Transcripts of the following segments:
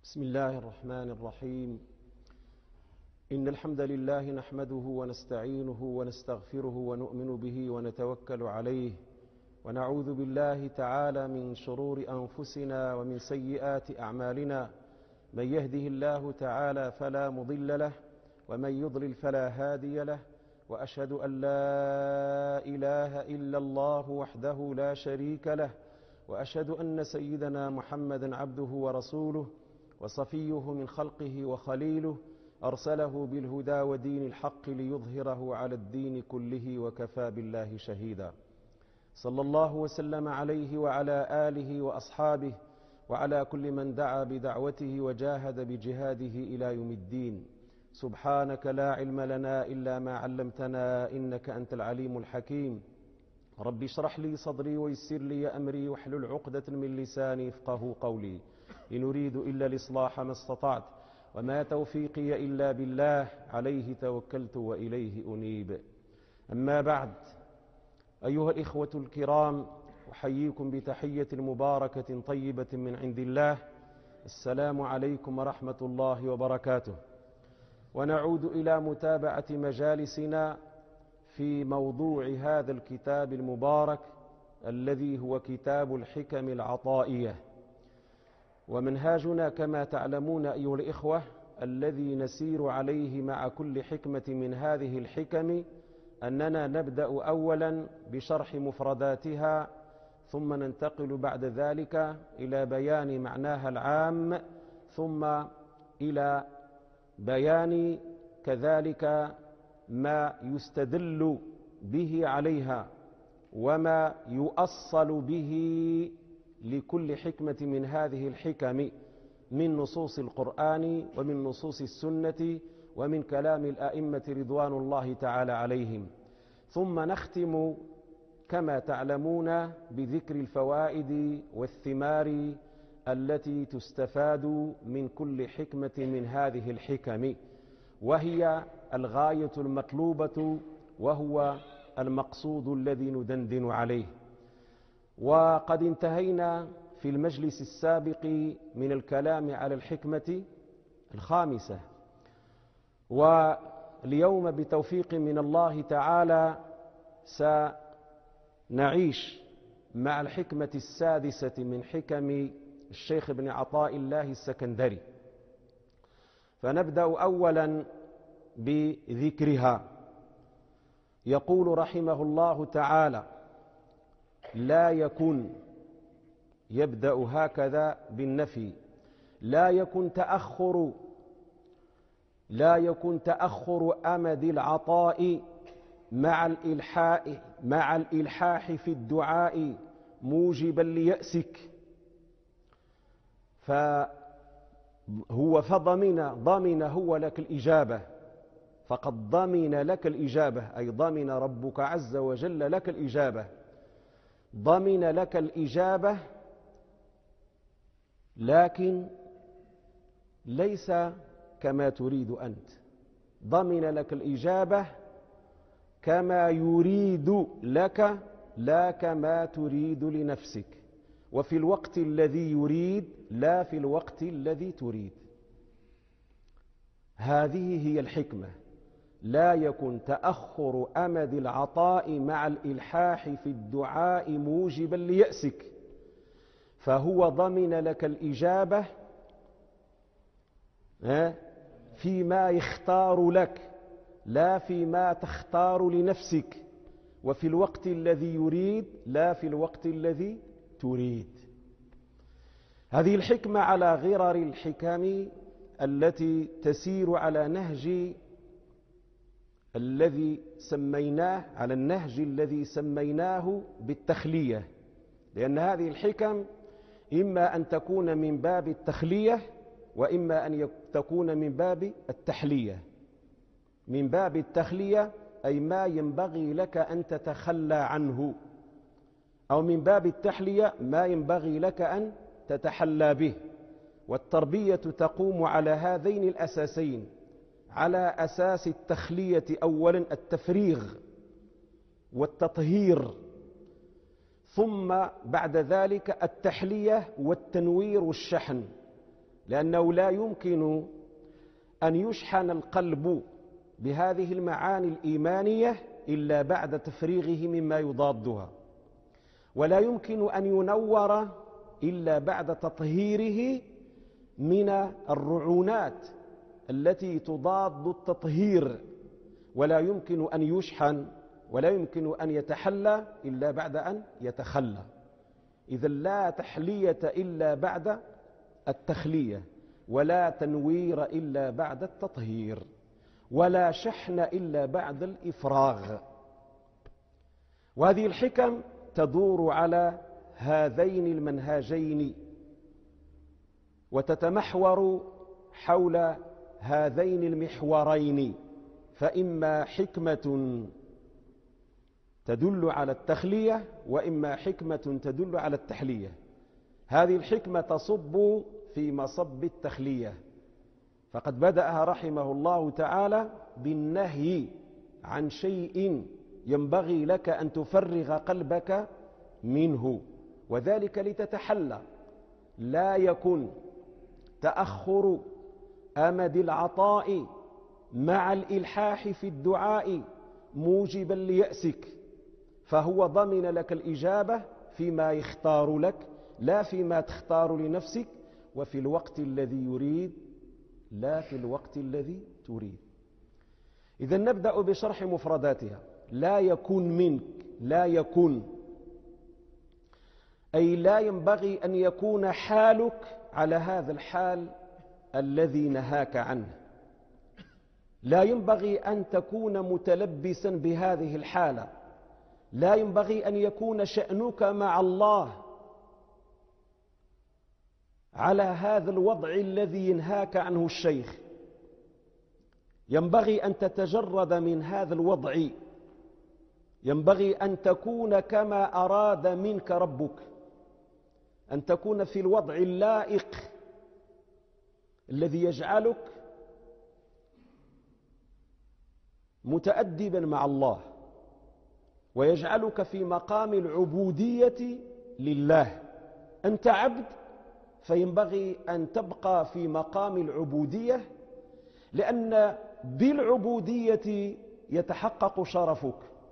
بسم الله الرحمن الرحيم. إن الحمد لله نحمده ونستعينه ونستغفره ونؤمن به ونتوكل عليه، ونعوذ بالله تعالى من شرور أنفسنا ومن سيئات أعمالنا. من يهده الله تعالى فلا مضل له، ومن يضلل فلا هادي له، وأشهد أن لا إله إلا الله وحده لا شريك له، وأشهد أن سيدنا محمدا عبده ورسوله وصفيه من خلقه وخليله، أرسله بالهدى ودين الحق ليظهره على الدين كله، وكفى بالله شهيدا. صلى الله وسلم عليه وعلى آله وأصحابه وعلى كل من دعا بدعوته وجاهد بجهاده إلى يوم الدين. سبحانك لا علم لنا إلا ما علمتنا إنك أنت العليم الحكيم. رب اشرح لي صدري ويسر لي أمري واحلل عقدة من لساني يفقهوا قولي. إن أريد إلا الإصلاح ما استطعت، وما توفيقي إلا بالله، عليه توكلت وإليه أنيب. أما بعد، أيها الإخوة الكرام، أحييكم بتحية مباركة طيبة من عند الله. السلام عليكم ورحمة الله وبركاته. ونعود إلى متابعة مجالسنا في موضوع هذا الكتاب المبارك الذي هو كتاب الحكم العطائية. ومنهاجنا كما تعلمون أيها الإخوة الذي نسير عليه مع كل حكمة من هذه الحكم أننا نبدأ أولا بشرح مفرداتها، ثم ننتقل بعد ذلك إلى بيان معناها العام، ثم إلى بيان كذلك ما يستدل به عليها وما يؤصل به لكل حكمة من هذه الحكم من نصوص القرآن ومن نصوص السنة ومن كلام الأئمة رضوان الله تعالى عليهم. ثم نختم كما تعلمون بذكر الفوائد والثمار التي تستفاد من كل حكمة من هذه الحكم، وهي الغاية المطلوبة وهو المقصود الذي ندندن عليه. وقد انتهينا في المجلس السابق من الكلام على الحكمة الخامسة، واليوم بتوفيق من الله تعالى سنعيش مع الحكمة السادسة من حكم الشيخ ابن عطاء الله السكندري. فنبدأ أولا بذكرها. يقول رحمه الله تعالى: لا يكن، يبدأ هكذا بالنفي، لا يكن تأخر أمد العطاء مع الإلحاح في الدعاء موجبا ليأسك. ضمن هو لك الإجابة، فقد ضمن لك الإجابة، أي ضمن ربك عز وجل لك الإجابة، ضمن لك الإجابة، لكن ليس كما تريد أنت. ضمن لك الإجابة كما يريد لك، لا كما تريد لنفسك، وفي الوقت الذي يريد لا في الوقت الذي تريد. هذه هي الحكمة. لا يكن تأخر أمد العطاء مع الإلحاح في الدعاء موجبا ليأسك، فهو ضمن لك الإجابة فيما يختار لك لا فيما تختار لنفسك، وفي الوقت الذي يريد لا في الوقت الذي تريد. هذه الحكمة على غرر الحكم التي تسير على نهج الذي سميناه بالتخلية، لأن هذه الحكم إما أن تكون من باب التخلية وإما أن تكون من باب التحلية. من باب التخلية أي ما ينبغي لك أن تتخلى عنه، أو من باب التحلية ما ينبغي لك أن تتحلى به. والتربية تقوم على هذين الأساسين، على أساس التخلية أولا التفريغ والتطهير، ثم بعد ذلك التحلية والتنوير والشحن. لأنه لا يمكن أن يشحن القلب بهذه المعاني الإيمانية إلا بعد تفريغه مما يضادها، ولا يمكن أن ينور إلا بعد تطهيره من الرعونات التي تضاد التطهير، ولا يمكن أن يشحن ولا يمكن أن يتحلى إلا بعد أن يتخلى. إذا لا تحلية إلا بعد التخلية، ولا تنوير إلا بعد التطهير، ولا شحن إلا بعد الإفراغ. وهذه الحكم تدور على هذين المنهجين وتتمحور حول هذين المحورين، فإما حكمة تدل على التخلية وإما حكمة تدل على التحلية. هذه الحكمة تصب في مصب التخلية، فقد بدأها رحمه الله تعالى بالنهي عن شيء ينبغي لك أن تفرغ قلبك منه، وذلك لتتحلى. لا يكن تأخر أمد العطاء مع الإلحاح في الدعاء موجبا ليأسك، فهو ضمن لك الإجابة فيما يختار لك لا فيما تختار لنفسك، وفي الوقت الذي يريد لا في الوقت الذي تريد. إذا نبدأ بشرح مفرداتها. لا يكون منك، لا يكون أي لا ينبغي أن يكون حالك على هذا الحال الذي نهاك عنه. لا ينبغي أن تكون متلبسا بهذه الحالة. لا ينبغي أن يكون شأنك مع الله على هذا الوضع الذي ينهاك عنه الشيخ. ينبغي أن تتجرد من هذا الوضع. ينبغي أن تكون كما أراد منك ربك، أن تكون في الوضع اللائق الذي يجعلك متأدبا مع الله ويجعلك في مقام العبودية لله. أنت عبد، فينبغي أن تبقى في مقام العبودية، لأن بالعبودية يتحقق شرفك.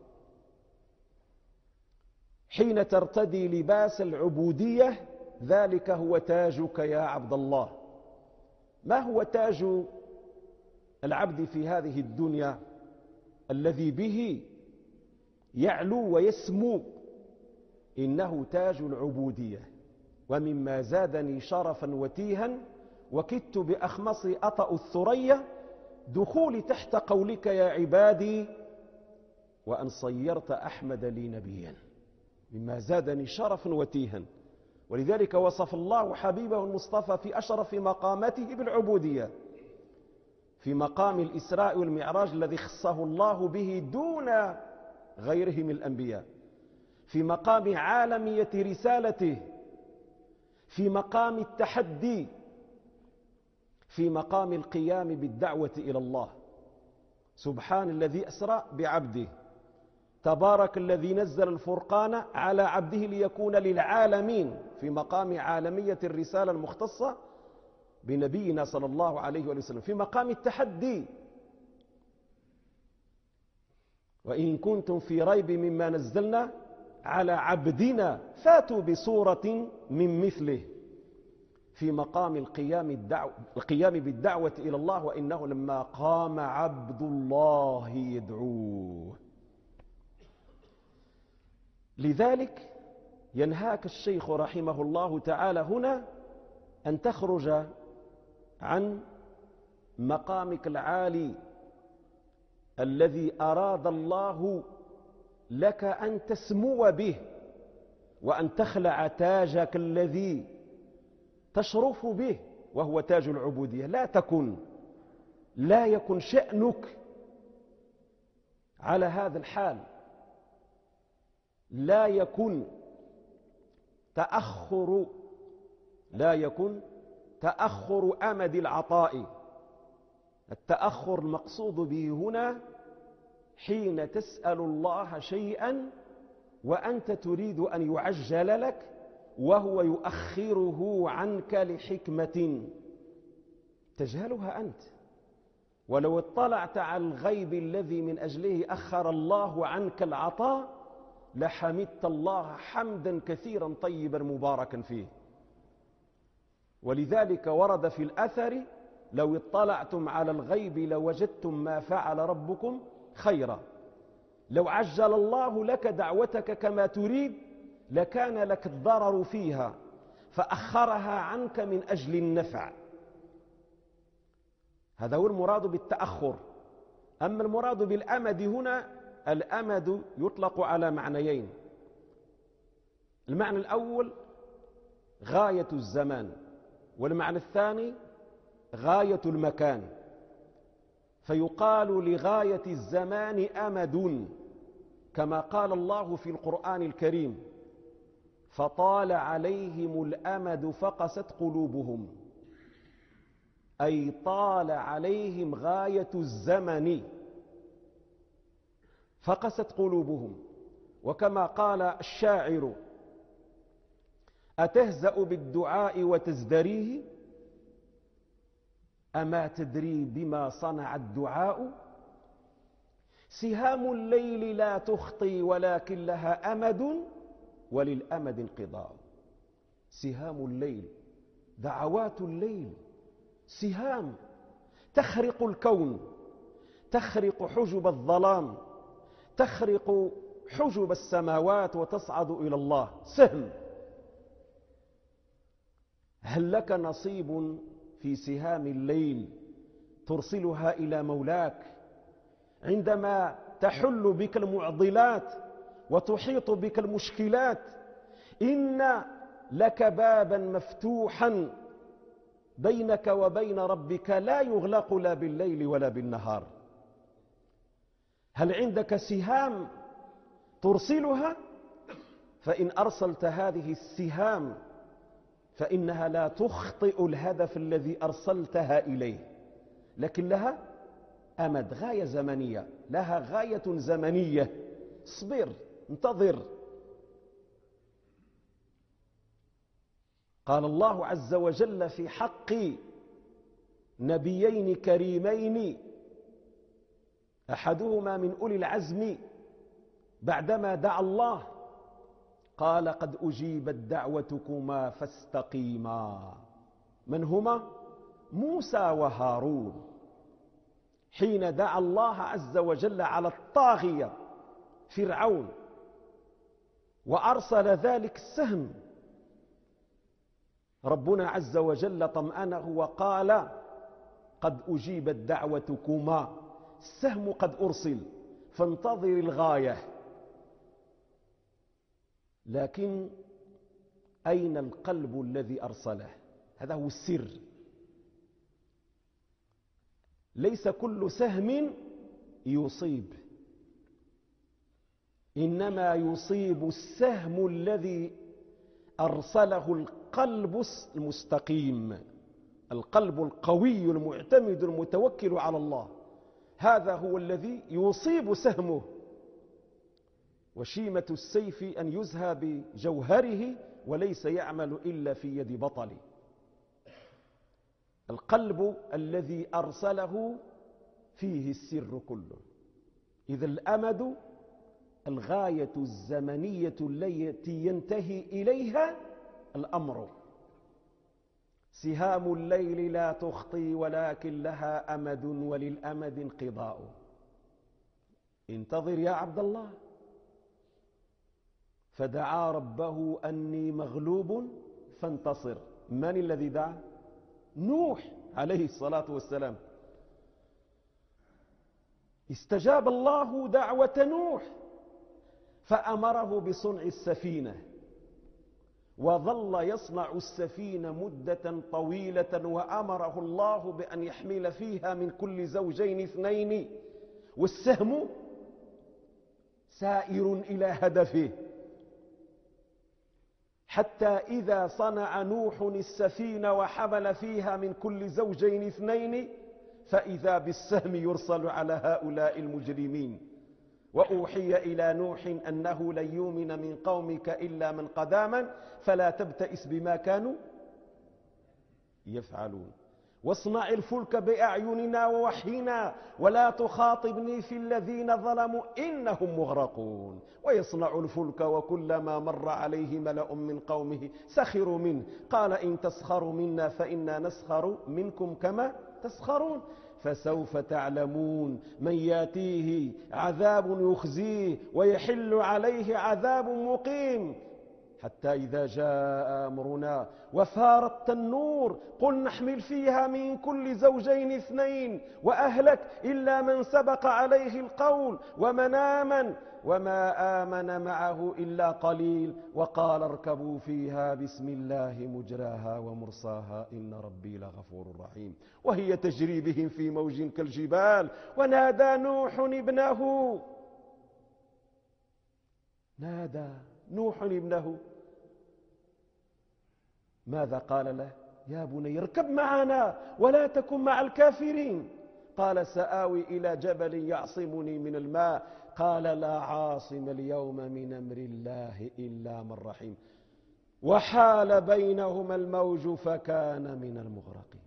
حين ترتدي لباس العبودية ذلك هو تاجك يا عبد الله. ما هو تاج العبد في هذه الدنيا الذي به يعلو ويسمو؟ إنه تاج العبودية. ومما زادني شرفا وتيها وكدت بأخمص أطأ الثريا دخولي تحت قولك يا عبادي وأن صيرت أحمد لي نبيا. مما زادني شرفا وتيها. ولذلك وصف الله حبيبه المصطفى في أشرف مقاماته بالعبودية، في مقام الإسراء والمعراج الذي خصه الله به دون غيره من الأنبياء، في مقام عالمية رسالته، في مقام التحدي، في مقام القيام بالدعوة إلى الله. سبحان الذي أسرى بعبده، تبارك الذي نزل الفرقان على عبده ليكون للعالمين، في مقام عالمية الرسالة المختصة بنبينا صلى الله عليه وسلم، في مقام التحدي. وإن كنتم في ريب مما نزلنا على عبدنا فاتوا بصورة من مثله، في مقام القيام بالدعوة إلى الله. وإنه لما قام عبد الله يدعوه. لذلك ينهاك الشيخ رحمه الله تعالى هنا أن تخرج عن مقامك العالي الذي أراد الله لك أن تسمو به، وأن تخلع تاجك الذي تشرف به وهو تاج العبودية. لا يكن شأنك على هذا الحال. لا يكن تأخر أمد العطاء. التأخر المقصود به هنا حين تسأل الله شيئا وأنت تريد أن يعجل لك وهو يؤخره عنك لحكمة. تجهلها أنت. ولو اطلعت على الغيب الذي من أجله أخر الله عنك العطاء لحمدت الله حمدا كثيرا طيبا مباركا فيه. ولذلك ورد في الأثر: لو اطلعتم على الغيب لوجدتم ما فعل ربكم خيرا. لو عجل الله لك دعوتك كما تريد لكان لك الضرر فيها، فأخرها عنك من أجل النفع. هذا هو المراد بالتأخر. أما المراد بالأمد هنا، الأمد يطلق على معنيين: المعنى الأول غاية الزمان، والمعنى الثاني غاية المكان. فيقال لغاية الزمان أمد، كما قال الله في القرآن الكريم: فطال عليهم الأمد فقست قلوبهم، أي طال عليهم غاية الزمن فقست قلوبهم. وكما قال الشاعر: أتهزأ بالدعاء وتزدريه، أما تدري بما صنع الدعاء؟ سهام الليل لا تخطي ولكن لها أمد، وللأمد انقضاء. سهام الليل، دعوات الليل سهام تخرق الكون، تخرق حجب الظلام، تخرق حجب السماوات وتصعد إلى الله. سهم. هل لك نصيب في سهام الليل ترسلها إلى مولاك عندما تحل بك المعضلات وتحيط بك المشكلات؟ إن لك بابا مفتوحا بينك وبين ربك لا يغلق لا بالليل ولا بالنهار. هل عندك سهام ترسلها؟ فإن أرسلت هذه السهام فإنها لا تخطئ الهدف الذي أرسلتها إليه، لكن لها أمد، غاية زمنية، لها غاية زمنية. اصبر، انتظر. قال الله عز وجل في حق نبيين كريمين، أحدهما من أولي العزم، بعدما دعا الله قال: قد أجيبت دعوتكما فاستقيما. من هما؟ موسى وهارون، حين دعا الله عز وجل على الطاغية فرعون وأرسل ذلك السهم، ربنا عز وجل طمأنه وقال: قد أجيبت دعوتكما، السهم قد أرسل، فانتظر الغاية. لكن أين القلب الذي أرسله؟ هذا هو السر. ليس كل سهم يصيب، إنما يصيب السهم الذي أرسله القلب المستقيم، القلب القوي المعتمد المتوكل على الله. هذا هو الذي يصيب سهمه. وشيمة السيف أن يزهى بجوهره وليس يعمل إلا في يد بطل. القلب الذي أرسله فيه السر كله. إذا الأمد الغاية الزمنية التي ينتهي إليها الأمر. سهام الليل لا تخطي ولكن لها أمد، وللأمد انقضاء. انتظر يا عبد الله. فدعا ربه أني مغلوب فانتصر. من الذي دعا؟ نوح عليه الصلاة والسلام. استجاب الله دعوة نوح فأمره بصنع السفينة، وظل يصنع السفينة مدة طويلة، وأمره الله بأن يحمل فيها من كل زوجين اثنين، والسهم سائر إلى هدفه، حتى إذا صنع نوح السفينة وحمل فيها من كل زوجين اثنين فإذا بالسهم يرسل على هؤلاء المجرمين. وأوحي إلى نوح أنه لن يؤمن من قومك إلا من قد آمن فلا تبتئس بما كانوا يفعلون. واصنع الفلك بأعيننا ووحينا ولا تخاطبني في الذين ظلموا إنهم مغرقون. ويصنع الفلك وكلما مر عليه ملأ من قومه سخروا منه قال إن تسخروا منا فإنا نسخر منكم كما تسخرون. فسوف تعلمون من ياتيه عذاب يخزيه ويحل عليه عذاب مقيم. حتى إذا جاء أمرنا وفار التنور قل نحمل فيها من كل زوجين اثنين وأهلك إلا من سبق عليه القول وما آمن معه إلا قليل وقال اركبوا فيها بسم الله مجراها ومرساها إن ربي لغفور رحيم. وهي تجري بهم في موج كالجبال ونادى نوح ابنه ماذا قال له؟ يا بني اركب معنا ولا تكن مع الكافرين. قال سآوي إلى جبل يعصمني من الماء قال لا عاصم اليوم من أمر الله إلا من رحم وحال بينهما الموج فكان من المغرقين.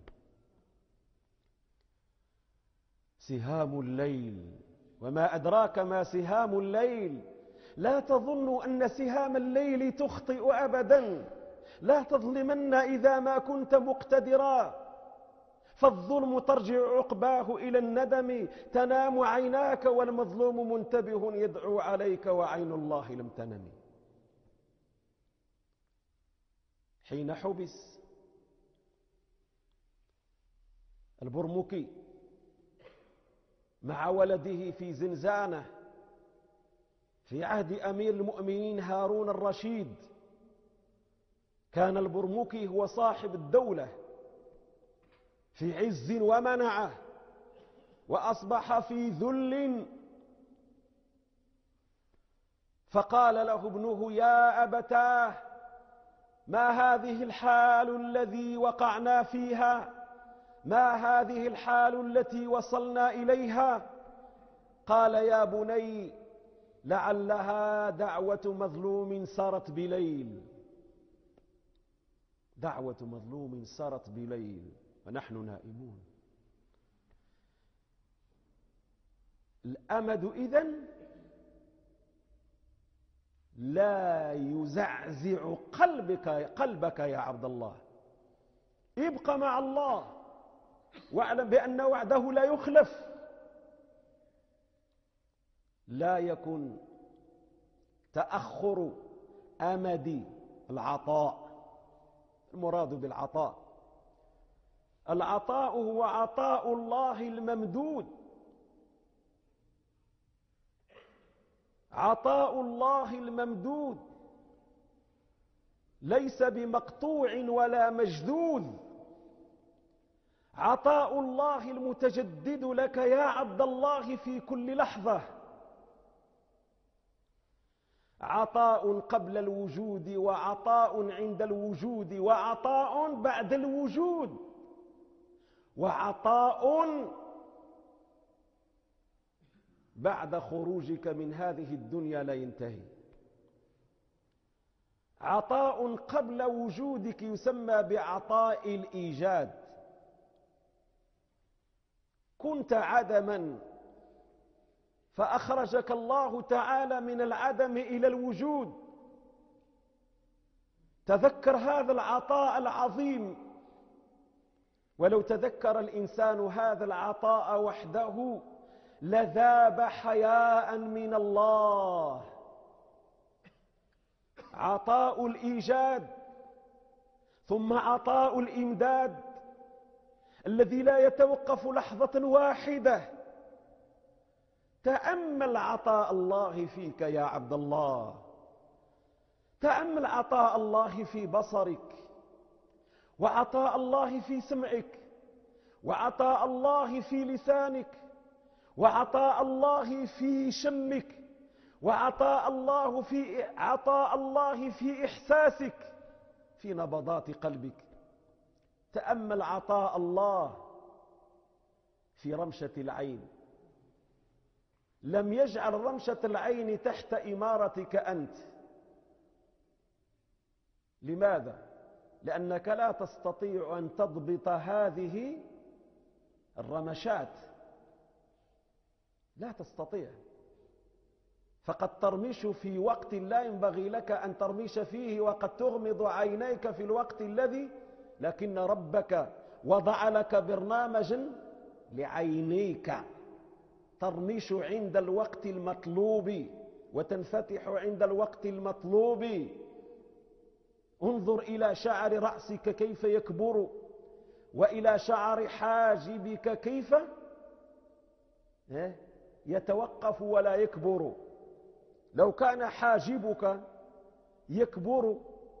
سهام الليل وما أدراك ما سهام الليل. لا تظنوا أن سهام الليل تخطئ أبدا. لا تظلمن إذا ما كنت مقتدرا فالظلم ترجع عقباه إلى الندم. تنام عيناك والمظلوم منتبه يدعو عليك وعين الله لم تنم. حين حبس البرمكي مع ولده في زنزانة في عهد أمير المؤمنين هارون الرشيد، كان البرمكي هو صاحب الدولة في عز ومنعه وأصبح في ذل. فقال له ابنه يا أبتاه ما هذه الحال الذي وقعنا فيها؟ ما هذه الحال التي وصلنا إليها؟ قال يا بني لعلها دعوة مظلوم سرت بليل. دعوة مظلوم سرت بليل ونحن نائمون. الأمد إذن لا يزعزع قلبك يا عبد الله. ابقى مع الله واعلم بأن وعده لا يخلف. لا يكن تأخر أمد العطاء. المراد بالعطاء العطاء هو عطاء الله الممدود. عطاء الله الممدود ليس بمقطوع ولا مجذوذ. عطاء الله المتجدد لك يا عبد الله في كل لحظة. عطاء قبل الوجود وعطاء عند الوجود وعطاء بعد الوجود وعطاء بعد خروجك من هذه الدنيا لا ينتهي. عطاء قبل وجودك يسمى بعطاء الإيجاد. كنت عدما فأخرجك الله تعالى من العدم إلى الوجود. تذكر هذا العطاء العظيم. ولو تذكر الإنسان هذا العطاء وحده لذاب حياء من الله. عطاء الإيجاد ثم عطاء الإمداد الذي لا يتوقف لحظة واحدة. تأمل عطاء الله فيك يا عبد الله. تأمل عطاء الله في بصرك وعطاء الله في سمعك وعطاء الله في لسانك وعطاء الله في شمك وعطاء الله في إحساسك في نبضات قلبك. تأمل عطاء الله في رمشة العين. لم يجعل رمشة العين تحت إمارتك أنت. لماذا؟ لأنك لا تستطيع أن تضبط هذه الرمشات، لا تستطيع. فقد ترمش في وقت لا ينبغي لك أن ترمش فيه، وقد تغمض عينيك في الوقت الذي، لكن ربك وضع لك برنامجا لعينيك ترمش عند الوقت المطلوب وتنفتح عند الوقت المطلوب. انظر إلى شعر رأسك كيف يكبر، وإلى شعر حاجبك كيف يتوقف ولا يكبر. لو كان حاجبك يكبر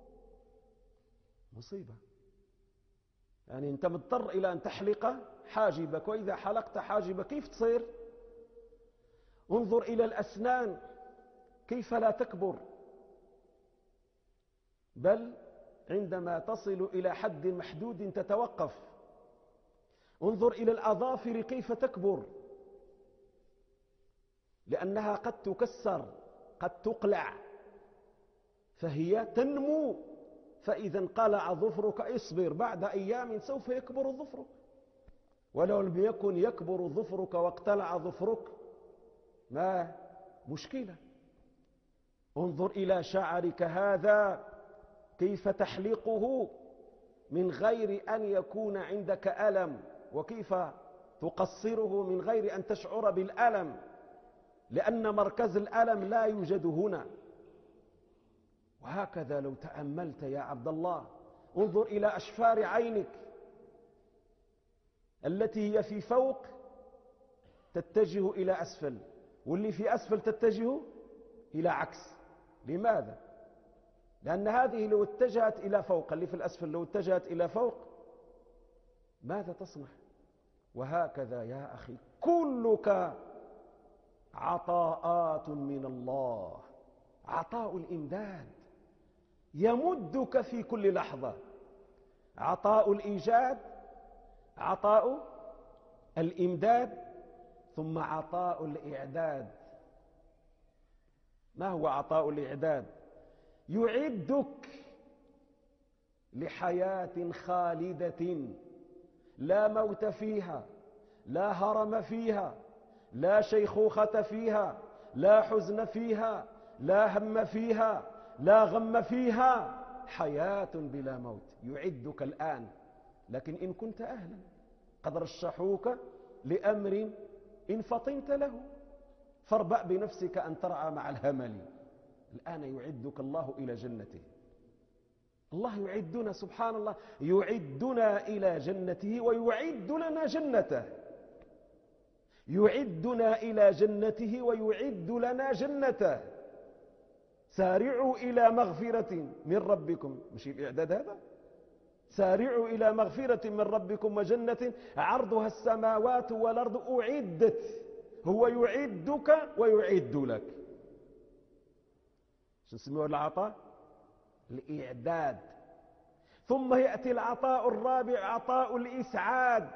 مصيبة، يعني أنت مضطر إلى أن تحلق حاجبك، وإذا حلقت حاجبك كيف تصير؟ انظر إلى الأسنان كيف لا تكبر، بل عندما تصل إلى حد محدود تتوقف. انظر إلى الأظافر كيف تكبر، لأنها قد تكسر قد تقلع، فهي تنمو. فإذا انقلع ظفرك اصبر، بعد أيام سوف يكبر ظفرك. ولو لم يكن يكبر ظفرك واقتلع ظفرك ما مشكلة. انظر إلى شعرك هذا كيف تحلقه من غير أن يكون عندك ألم، وكيف تقصره من غير أن تشعر بالألم، لأن مركز الألم لا يوجد هنا. وهكذا لو تأملت يا عبد الله، انظر إلى أشفار عينك التي هي في فوق تتجه إلى أسفل، واللي في أسفل تتجه إلى عكس. لماذا؟ لأن هذه لو اتجهت إلى فوق، اللي في الأسفل لو اتجهت إلى فوق ماذا تصنع؟ وهكذا يا أخي كلك عطاءات من الله، عطاء الإمداد يمدك في كل لحظة، عطاء الإيجاد، عطاء الإمداد، ثم عطاء الإعداد. ما هو عطاء الإعداد؟ يعدك لحياة خالدة لا موت فيها، لا هرم فيها، لا شيخوخة فيها، لا حزن فيها، لا هم فيها، لا غم فيها، حياة بلا موت. يعدك الآن، لكن إن كنت أهلا قد رشحوك لأمر إن فطنت له، فاربأ بنفسك أن ترعى مع الهمل. الآن يعدك الله إلى جنته. الله يعدنا سبحان الله، يعدنا إلى جنته ويعد لنا جنته، يعدنا إلى جنته ويعد لنا جنته. سارعوا إلى مغفرة من ربكم، مش الإعداد هذا؟ سارعوا إلى مغفرة من ربكم وجنة عرضها السماوات والأرض أعدت. هو يعدك ويعد لك. شو نسميه العطاء؟ الإعداد. ثم يأتي العطاء الرابع، عطاء الإسعاد.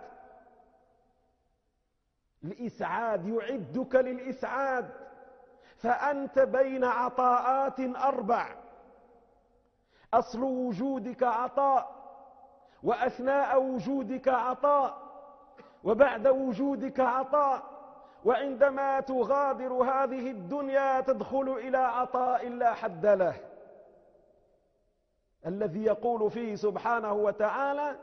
الإسعاد يعدك للإسعاد، فأنت بين عطاءات أربع: أصل وجودك عطاء، وأثناء وجودك عطاء، وبعد وجودك عطاء، وعندما تغادر هذه الدنيا تدخل إلى عطاء لا حد له، الذي يقول فيه سبحانه وتعالى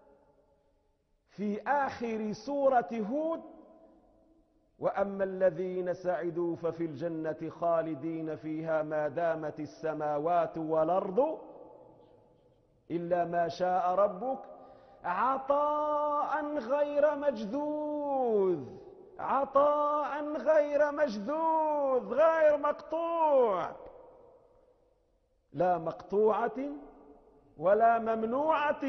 في آخر سورة هود: وأما الذين سعدوا ففي الجنة خالدين فيها ما دامت السماوات والأرض إلا ما شاء ربك عطاء غير مجذوذ. عطاء غير مجذوذ، غير مقطوع، لا مقطوعة ولا ممنوعة.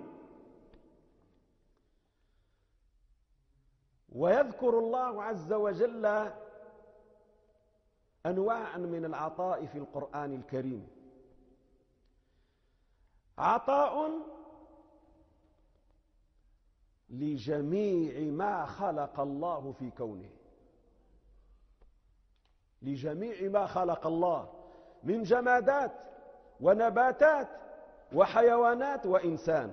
ويذكر الله عز وجل أنواعا من العطاء في القرآن الكريم. عطاء لجميع ما خلق الله في كونه، لجميع ما خلق الله من جمادات ونباتات وحيوانات وإنسان.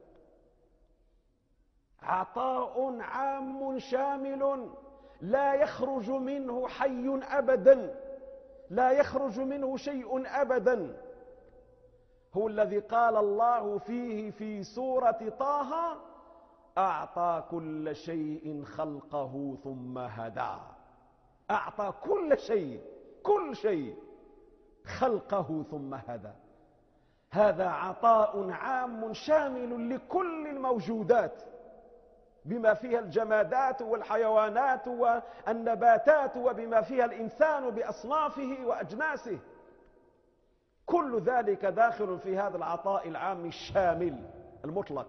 عطاء عام شامل لا يخرج منه حي أبدا، لا يخرج منه شيء أبدا. هو الذي قال الله فيه في سورة طه: أعطى كل شيء خلقه ثم هدى. أعطى كل شيء، كل شيء خلقه ثم هدى. هذا عطاء عام شامل لكل الموجودات، بما فيها الجمادات والحيوانات والنباتات، وبما فيها الإنسان بأصنافه وأجناسه. كل ذلك داخل في هذا العطاء العام الشامل المطلق.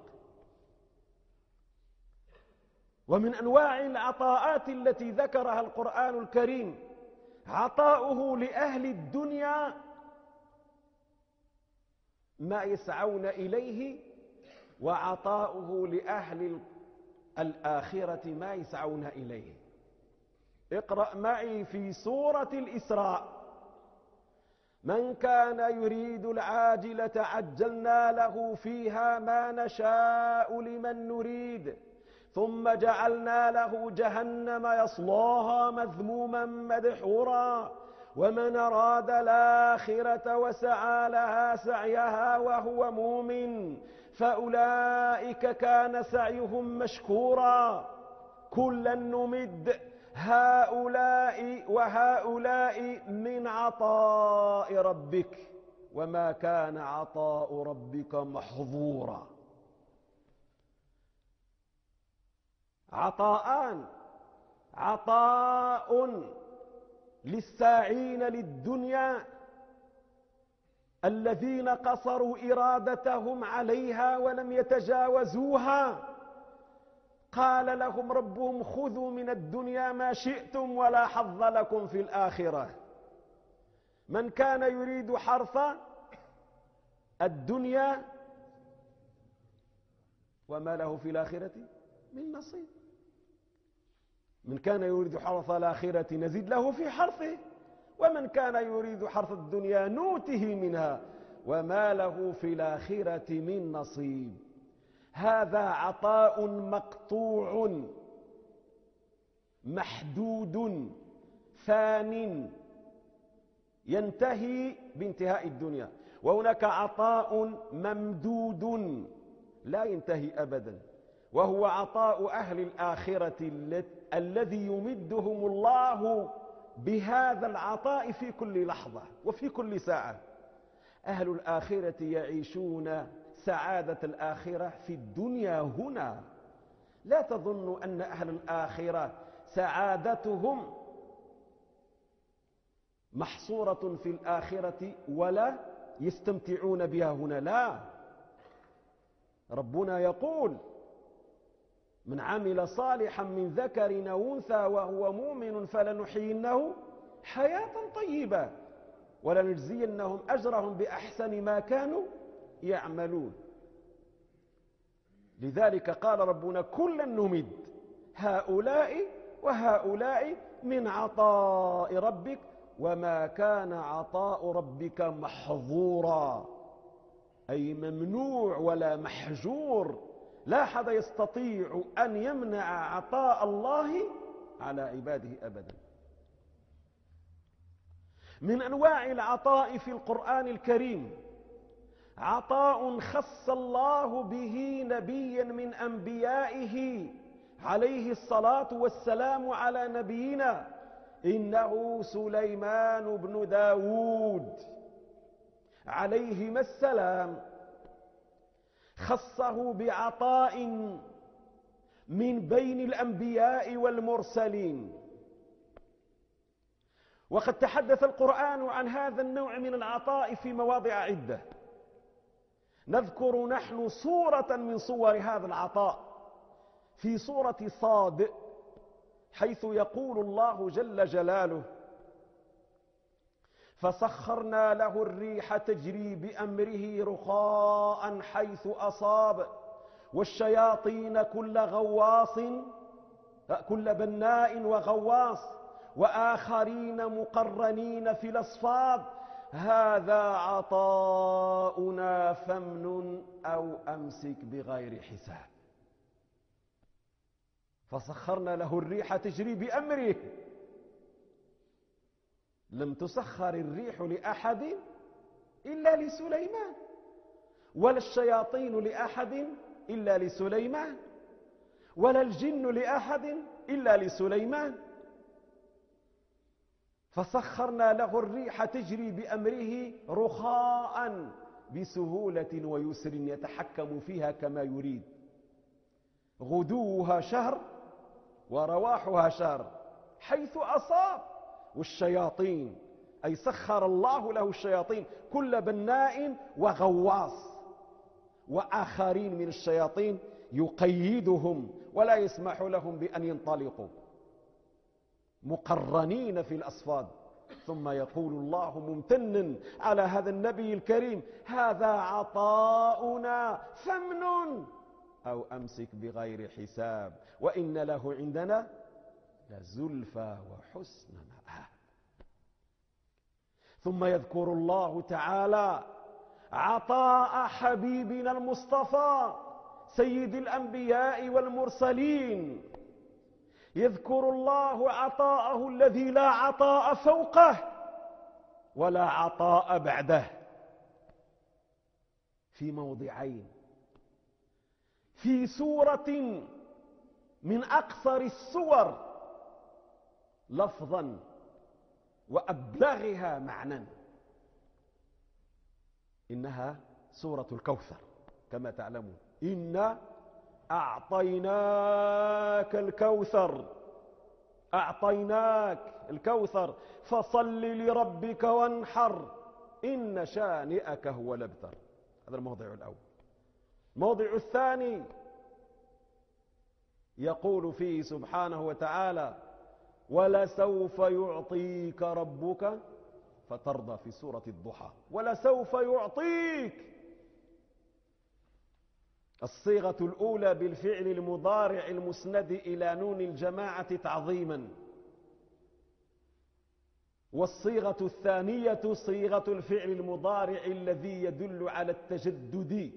ومن أنواع العطاءات التي ذكرها القرآن الكريم عطاؤه لأهل الدنيا ما يسعون إليه، وعطاؤه لأهل الآخرة ما يسعون إليه. اقرأ معي في سورة الإسراء: من كان يريد العاجلة عجلنا له فيها ما نشاء لمن نريد ثم جعلنا له جهنم يصلاها مذموما مدحورا ومن أراد الآخرة وسعى لها سعيها وهو مؤمن فأولئك كان سعيهم مشكورا كلا نمد هؤلاء وهؤلاء من عطاء ربك وما كان عطاء ربك محظورا. عطاءان: عطاء للساعين للدنيا الذين قصروا إرادتهم عليها ولم يتجاوزوها، قال لهم ربهم خذوا من الدنيا ما شئتم ولا حظ لكم في الآخرة. من كان يريد حرث الدنيا وما له في الآخرة من نصيب. من كان يريد حرث الآخرة نزد له في حرثه ومن كان يريد حرث الدنيا نوته منها وما له في الآخرة من نصيب. هذا عطاء مقطوع محدود فان ينتهي بانتهاء الدنيا، وهناك عطاء ممدود لا ينتهي أبدا، وهو عطاء أهل الآخرة الذي يمدهم الله بهذا العطاء في كل لحظة وفي كل ساعة. أهل الآخرة يعيشون سعادة الآخرة في الدنيا هنا. لا تظنوا أن أهل الآخرة سعادتهم محصورة في الآخرة ولا يستمتعون بها هنا، لا. ربنا يقول: من عمل صالحا من ذكر أو أنثى وهو مؤمن فلنحيينه حياة طيبة ولنجزينهم أجرهم بأحسن ما كانوا يعملون. لذلك قال ربنا: كلا نمد هؤلاء وهؤلاء من عطاء ربك وما كان عطاء ربك محظورا، أي ممنوع ولا محجور. لا أحد يستطيع أن يمنع عطاء الله على عباده أبدا. من أنواع العطاء في القرآن الكريم عطاء خص الله به نبيا من أنبيائه عليه الصلاة والسلام على نبينا، إنه سليمان بن داود عليهما السلام. خصه بعطاء من بين الأنبياء والمرسلين. وقد تحدث القرآن عن هذا النوع من العطاء في مواضع عدة. نذكر نحن صورة من صور هذا العطاء في سورة صاد، حيث يقول الله جل جلاله: فسخرنا له الريح تجري بأمره رخاء حيث أصاب والشياطين كل بناء وغواص وآخرين مقرنين في الأصفاد هذا عطاؤنا فامنن أو أمسك بغير حساب. فسخرنا له الريح تجري بأمره. لم تسخر الريح لأحد إلا لسليمان، ولا الشياطين لأحد إلا لسليمان، ولا الجن لأحد إلا لسليمان. فسخرنا له الريح تجري بأمره رخاء بسهولة ويسر يتحكم فيها كما يريد، غدوها شهر ورواحها شهر حيث أصاب. والشياطين أي سخر الله له الشياطين كل بناء وغواص، وآخرين من الشياطين يقيدهم ولا يسمح لهم بأن ينطلقوا، مقرنين في الأصفاد. ثم يقول الله ممتنا على هذا النبي الكريم: هذا عطاؤنا فامنن أو أمسك بغير حساب وإن له عندنا لزلفى وحسن مآب. ثم يذكر الله تعالى عطاء حبيبنا المصطفى سيد الأنبياء والمرسلين. يذكر الله عطاءه الذي لا عطاء فوقه ولا عطاء بعده في موضعين، في سورة من أقصر السور لفظا وأبلغها معنى. إنها سورة الكوثر كما تعلمون: إنا أعطيناك الكوثر، أعطيناك الكوثر فصل لربك وانحر إن شانئك هو الأبتر. هذا الموضع الأول. الموضع الثاني يقول فيه سبحانه وتعالى: ولسوف يعطيك ربك فترضى، في سورة الضحى. ولسوف يعطيك، الصيغة الأولى بالفعل المضارع المسند إلى نون الجماعة تعظيما، والصيغة الثانية صيغة الفعل المضارع الذي يدل على التجدد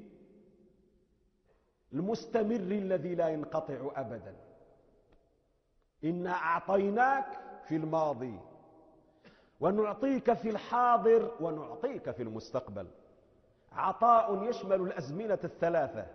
المستمر الذي لا ينقطع أبدا. إنا أعطيناك في الماضي، ونعطيك في الحاضر، ونعطيك في المستقبل. عطاء يشمل الأزمنة الثلاثة،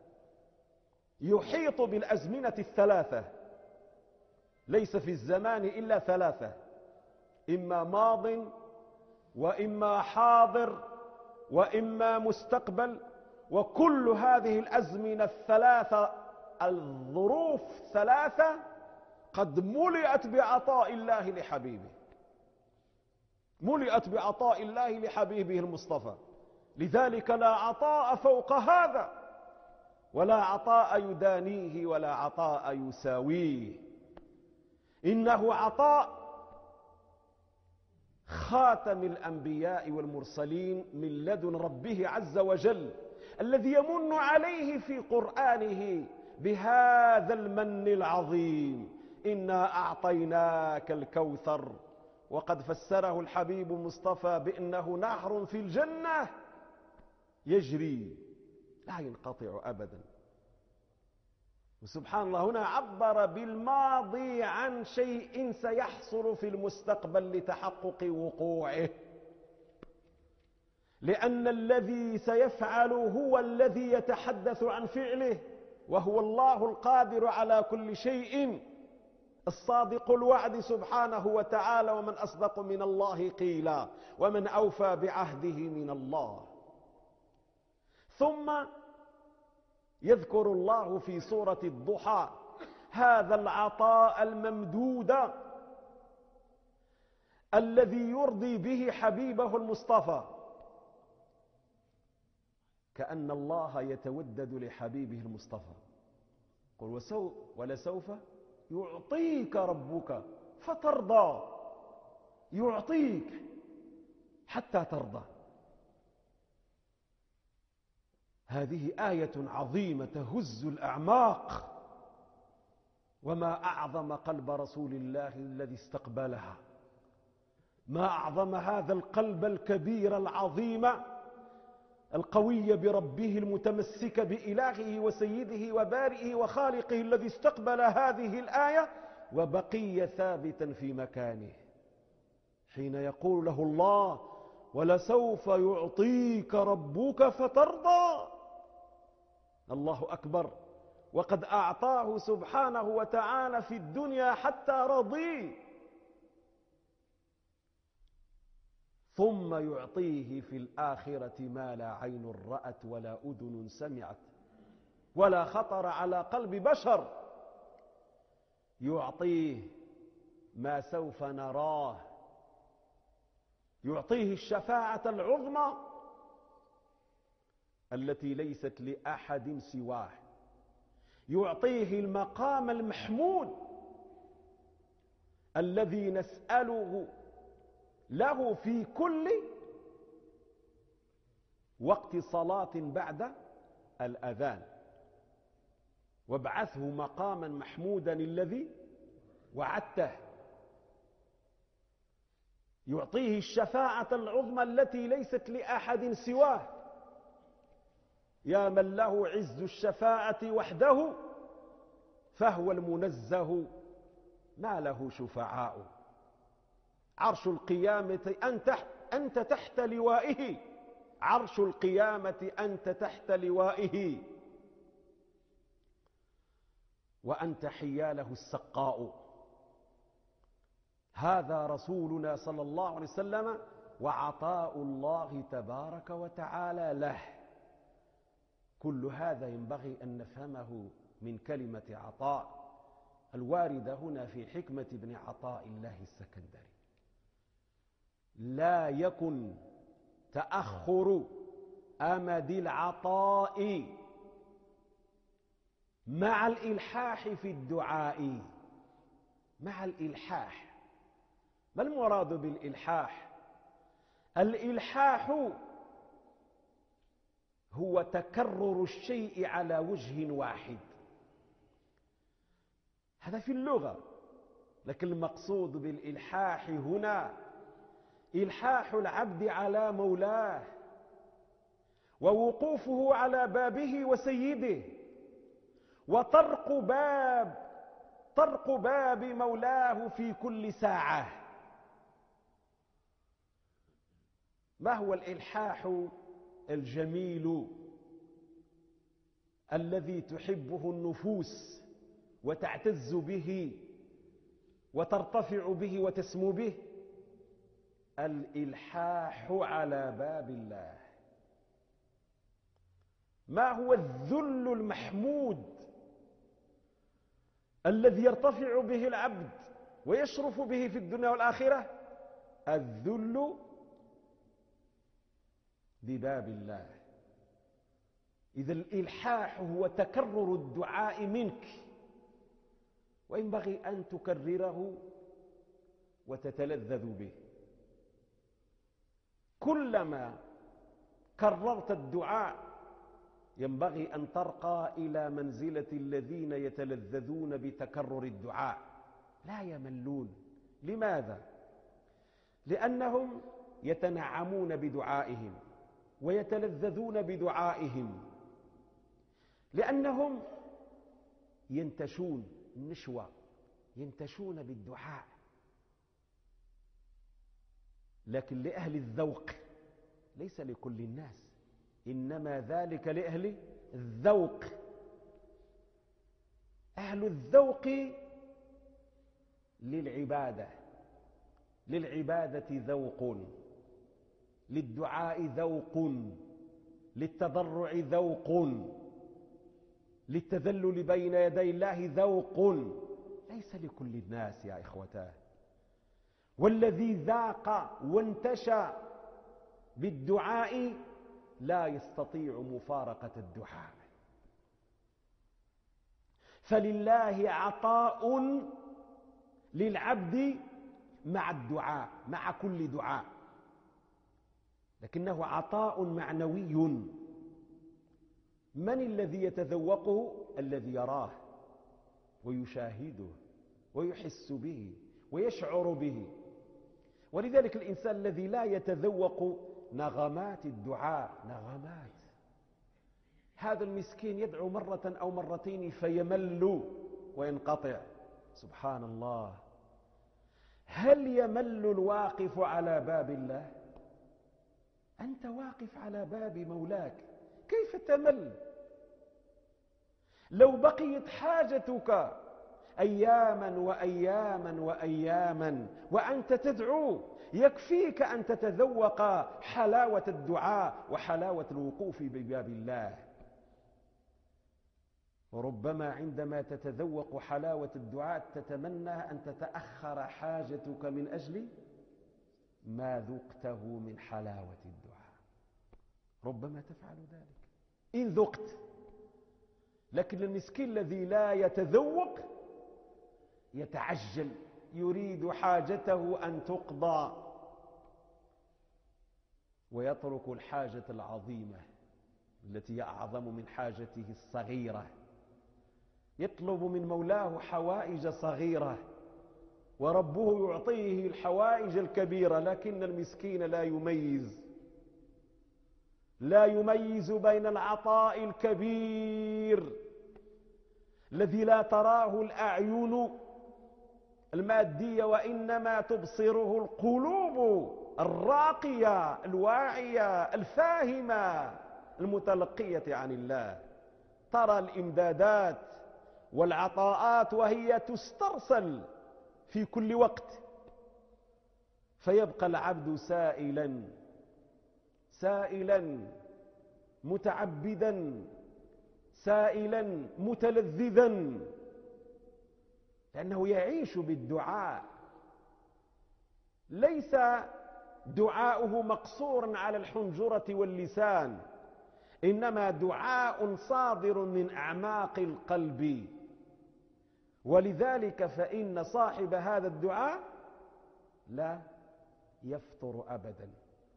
يحيط بالأزمنة الثلاثة، ليس في الزمان إلا ثلاثة: إما ماض وإما حاضر وإما مستقبل. وكل هذه الأزمنة الثلاثة، الظروف الثلاثة، قد ملئت بعطاء الله لحبيبه، ملئت بعطاء الله لحبيبه المصطفى. لذلك لا عطاء فوق هذا، ولا عطاء يدانيه، ولا عطاء يساويه. إنه عطاء خاتم الأنبياء والمرسلين من لدن ربه عز وجل، الذي يمن عليه في قرآنه بهذا المن العظيم: إنا أعطيناك الكوثر. وقد فسره الحبيب المصطفى بأنه نهر في الجنة يجري لا ينقطع أبدا. وسبحان الله، هنا عبر بالماضي عن شيء سيحصل في المستقبل لتحقق وقوعه، لأن الذي سيفعل هو الذي يتحدث عن فعله، وهو الله القادر على كل شيء، الصادق الوعد سبحانه وتعالى: ومن أصدق من الله قيلا ومن أوفى بعهده من الله. ثم يذكر الله في سورة الضحى هذا العطاء الممدود الذي يرضي به حبيبه المصطفى، كأن الله يتودد لحبيبه المصطفى. قل ولسوف يعطيك ربك فترضى، يعطيك حتى ترضى. هذه آية عظيمة تهز الأعماق، وما أعظم قلب رسول الله الذي استقبلها. ما أعظم هذا القلب الكبير العظيم القوي بربه المتمسك بإلهه وسيده وبارئه وخالقه، الذي استقبل هذه الآية وبقي ثابتا في مكانه حين يقول له الله: ولسوف يعطيك ربك فترضى. الله أكبر، وقد أعطاه سبحانه وتعالى في الدنيا حتى رضي، ثم يعطيه في الآخرة ما لا عين رأت ولا أذن سمعت ولا خطر على قلب بشر. يعطيه ما سوف نراه، يعطيه الشفاعة العظمى التي ليست لأحد سواه، يعطيه المقام المحمود الذي نسأله له في كل وقت صلاة بعد الأذان: وابعثه مقاما محمودا الذي وعدته. يعطيه الشفاعة العظمى التي ليست لأحد سواه، يا من له عز الشفاعة وحده فهو المنزه ما له شفعاء. عرش القيامة أنت تحت لوائه، عرش القيامة أنت تحت لوائه، وأنت حياله السقاء. هذا رسولنا صلى الله عليه وسلم، وعطاء الله تبارك وتعالى له. كل هذا ينبغي أن نفهمه من كلمة عطاء الواردة هنا في حكمة ابن عطاء الله السكندري. لا يكن تأخر أمد العطاء مع الإلحاح في الدعاء. مع الإلحاح، ما المراد بالإلحاح؟ الإلحاح هو تكرر الشيء على وجه واحد، هذا في اللغة، لكن المقصود بالإلحاح هنا إلحاح العبد على مولاه، ووقوفه على بابه وسيده، وطرق باب مولاه في كل ساعة. ما هو الإلحاح الجميل الذي تحبه النفوس وتعتز به وترتفع به وتسمو به؟ الإلحاح على باب الله. ما هو الذل المحمود الذي يرتفع به العبد ويشرف به في الدنيا والآخرة؟ الذل بباب الله. إذا الإلحاح هو تكرر الدعاء منك، وينبغي أن تكرره وتتلذذ به. كلما كررت الدعاء ينبغي أن ترقى إلى منزلة الذين يتلذذون بتكرر الدعاء، لا يملون. لماذا؟ لأنهم يتنعمون بدعائهم ويتلذذون بدعائهم، لأنهم ينتشون النشوة، ينتشون بالدعاء. لكن لأهل الذوق، ليس لكل الناس، إنما ذلك لأهل الذوق. أهل الذوق للعبادة ذوق، للدعاء ذوق، للتضرع ذوق، للتذلل بين يدي الله ذوق. ليس لكل الناس يا إخوتاه. والذي ذاق وانتشى بالدعاء لا يستطيع مفارقة الدعاء. فلله عطاء للعبد مع الدعاء، مع كل دعاء، لكنه عطاء معنوي. من الذي يتذوقه؟ الذي يراه ويشاهده ويحس به ويشعر به. ولذلك الإنسان الذي لا يتذوق نغمات الدعاء، نغمات، هذا المسكين يدعو مرة أو مرتين فيمل وينقطع. سبحان الله. هل يمل الواقف على باب الله؟ أنت واقف على باب مولاك، كيف تمل؟ لو بقيت حاجتك أياما وأياما وأياما وأنت تدعو، يكفيك أن تتذوق حلاوة الدعاء وحلاوة الوقوف بباب الله. وربما عندما تتذوق حلاوة الدعاء تتمنى أن تتأخر حاجتك من أجل ما ذقته من حلاوة الدعاء. ربما تفعل ذلك إن ذقت. لكن المسكين الذي لا يتذوق يتعجل، يريد حاجته أن تقضى ويترك الحاجة العظيمة التي هي أعظم من حاجته الصغيرة. يطلب من مولاه حوائج صغيرة وربه يعطيه الحوائج الكبيرة، لكن المسكين لا يميز بين العطاء الكبير الذي لا تراه الأعين المادية وإنما تبصره القلوب الراقية الواعية الفاهمة المتلقية عن الله. ترى الإمدادات والعطاءات وهي تسترسل في كل وقت، فيبقى العبد سائلا متعبدا سائلا متلذذا، لأنه يعيش بالدعاء. ليس دعاؤه مقصورا على الحنجرة واللسان، إنما دعاء صادر من أعماق القلب. ولذلك فإن صاحب هذا الدعاء لا يفطر أبدا.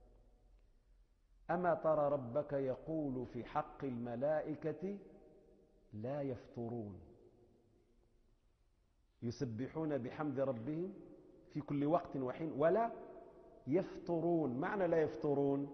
أما ترى ربك يقول في حق الملائكة لا يفطرون، يسبحون بحمد ربهم في كل وقت وحين ولا يفطرون. معنى لا يفطرون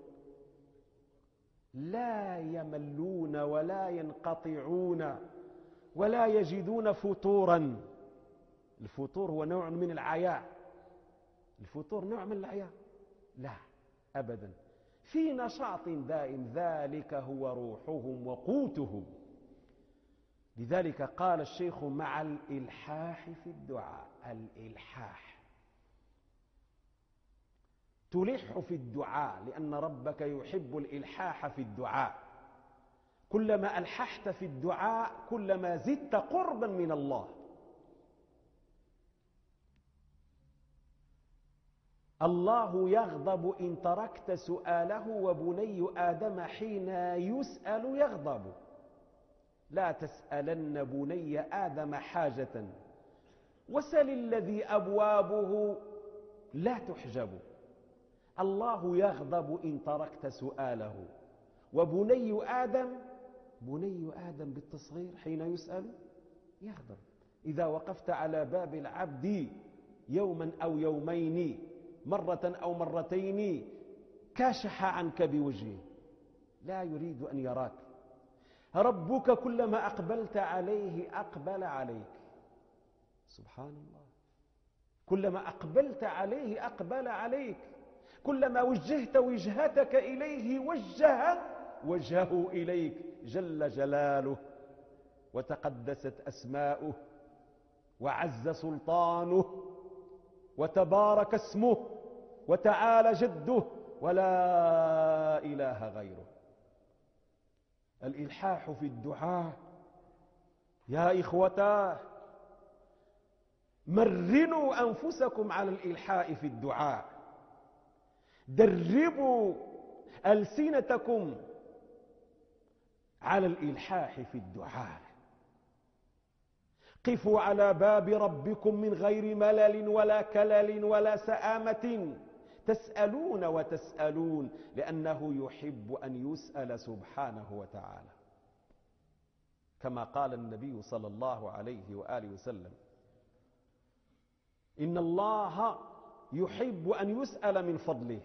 لا يملون ولا ينقطعون ولا يجدون فتورا. الفتور هو نوع من العياء، الفتور نوع من العياء، لا أبدا، في نشاط دائم، ذلك هو روحهم وقوتهم. لذلك قال الشيخ مع الإلحاح في الدعاء. الإلحاح، تلح في الدعاء لأن ربك يحب الإلحاح في الدعاء. كلما ألححت في الدعاء كلما زدت قربا من الله. الله يغضب إن تركت سؤاله، وبني آدم حين يسأل يغضب. لا تسألن بني آدم حاجة وسل الذي أبوابه لا تحجب. الله يغضب إن تركت سؤاله، وبني آدم، بني آدم بالتصغير حين يسأل يغضب. إذا وقفت على باب العبد يوما أو يومين، مرة أو مرتين، كاشح عنك بوجهه، لا يريد أن يراك. ربك كلما أقبلت عليه أقبل عليك. سبحان الله. كلما أقبلت عليه أقبل عليك، كلما وجهت وجهتك إليه وجه وجهه إليك، جل جلاله وتقدست أسماؤه وعز سلطانه وتبارك اسمه وتعالى جده ولا إله غيره. الإلحاح في الدعاء يا إخوتاه، مرنوا أنفسكم على الإلحاح في الدعاء، دربوا ألسنتكم على الإلحاح في الدعاء. قفوا على باب ربكم من غير ملل ولا كلل ولا سآمة، تسألون وتسألون، لأنه يحب أن يسأل سبحانه وتعالى، كما قال النبي صلى الله عليه وآله وسلم: إن الله يحب أن يسأل من فضله.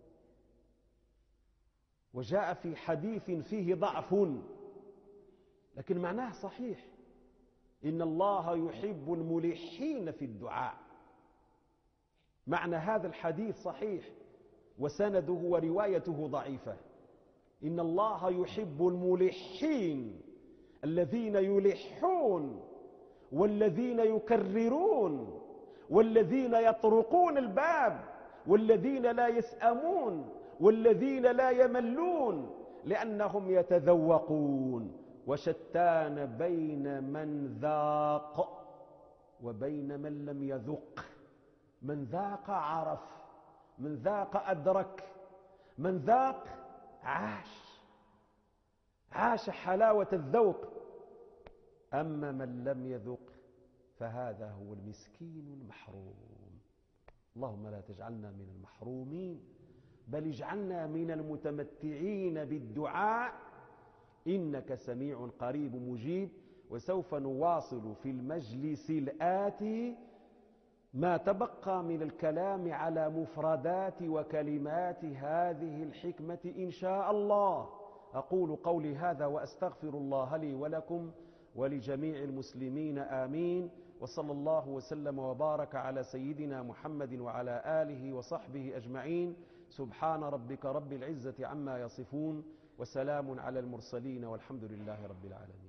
وجاء في حديث فيه ضعف لكن معناه صحيح: إن الله يحب الملحين في الدعاء. معنى هذا الحديث صحيح وسنده وروايته ضعيفة. إن الله يحب الملحين الذين يلحون والذين يكررون والذين يطرقون الباب والذين لا يسأمون والذين لا يملون لأنهم يتذوقون. وشتان بين من ذاق وبين من لم يذق. من ذاق عرف، من ذاق أدرك، من ذاق عاش حلاوة الذوق. أما من لم يذق فهذا هو المسكين المحروم. اللهم لا تجعلنا من المحرومين، بل اجعلنا من المتمتعين بالدعاء، إنك سميع قريب مجيب. وسوف نواصل في المجلس الآتي ما تبقى من الكلام على مفردات وكلمات هذه الحكمة إن شاء الله. أقول قولي هذا وأستغفر الله لي ولكم ولجميع المسلمين، آمين. وصلى الله وسلم وبارك على سيدنا محمد وعلى آله وصحبه أجمعين. سبحان ربك رب العزة عما يصفون، وسلام على المرسلين، والحمد لله رب العالمين.